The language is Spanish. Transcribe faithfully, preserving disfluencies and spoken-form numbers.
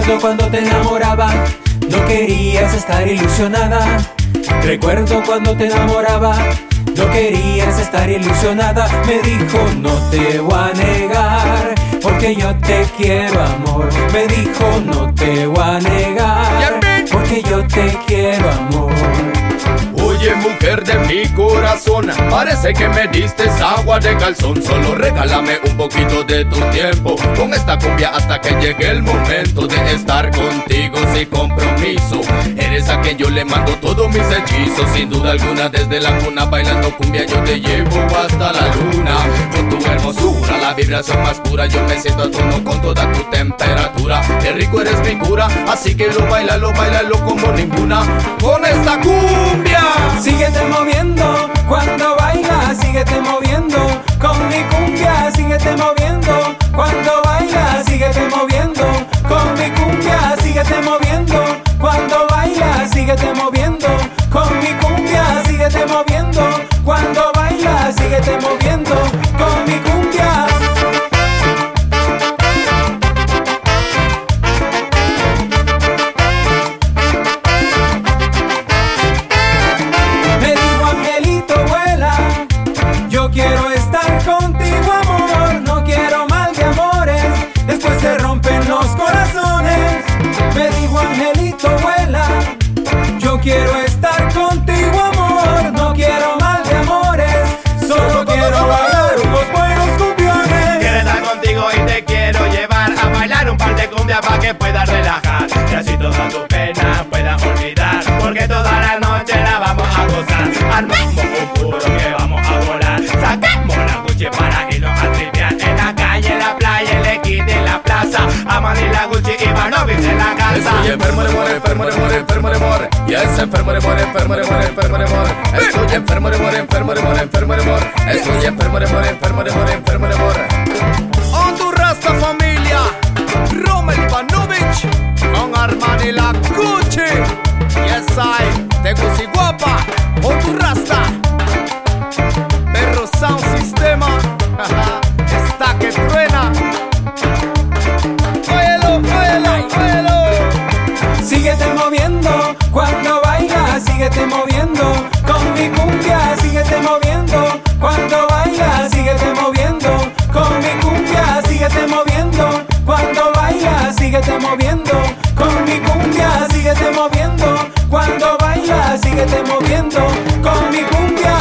Recuerdo cuando te enamoraba, no querías estar ilusionada. Recuerdo cuando te enamoraba, no querías estar ilusionada. Me dijo no te voy a negar, porque yo te quiero amor. Me dijo no te voy a negar, porque yo te quiero amor. Oye mujer de mi corazón, parece que me diste agua de calzón. Solo regálame un poquito de tu tiempo con esta cumbia hasta que llegue el momento de estar contigo sin compromiso. Eres a quien yo le mando todos mis hechizos. Sin duda alguna desde la cuna bailando cumbia yo te llevo hasta la luna. Con tu hermosura, la vibración más pura, yo me siento a tono con toda tu temperatura. Qué rico eres mi cura, así que lo bailalo, bailalo como ninguna. Con esta cumbia síguete moviendo cuando bailas, síguete moviendo con mi cumbia. Síguete moviendo cuando bailas, síguete moviendo con mi cumbia. Síguete moviendo cuando bailas, síguete moviendo con mi cumbia. Síguete moviendo cuando bailas, síguete moviendo con mi cumbia. Quiero estar contigo amor, no quiero mal de amores, después se rompen los corazones. Me dijo Angelito vuela, yo quiero estar contigo amor, no quiero mal de amores, solo quiero bailar unos buenos cumbiones. Quiero estar contigo y te quiero llevar a bailar un par de cumbias para que puedas relajar y así toda tu pena puedas olvidar, porque toda la noche la vamos a gozar. Armamos un puro que vamos a volar, sacamos la Gucci para irnos a tripear en la calle, en la playa, en la esquina, en la plaza. A Manila, Gucci y Manovis en la casa. Estoy enfermo de amor, enfermo de amor, enfermo de amor. Yes, enfermo de amor, enfermo de amor, enfermo de amor. Estoy enfermo de amor, enfermo de amor, enfermo de amor. Estoy enfermo de amor, enfermo de amor, enfermo de amor. Honduras, familia, Rommel Ivanovic con Armani la Gucci. Yes, I, Tegucigalpa, Honduras. Perro Sound Sistema, está que truena. Óyelo, óyelo, óyelo. Síguete moviendo cuando bailas, síguete moviendo con mi cumbia. Síguete moviendo cuando bailas, síguete moviendo con mi cumbia. Síguete moviendo cuando bailas, síguete moviendo con mi cumbia. Síguete moviendo cuando bailas, síguete moviendo con mi cumbia.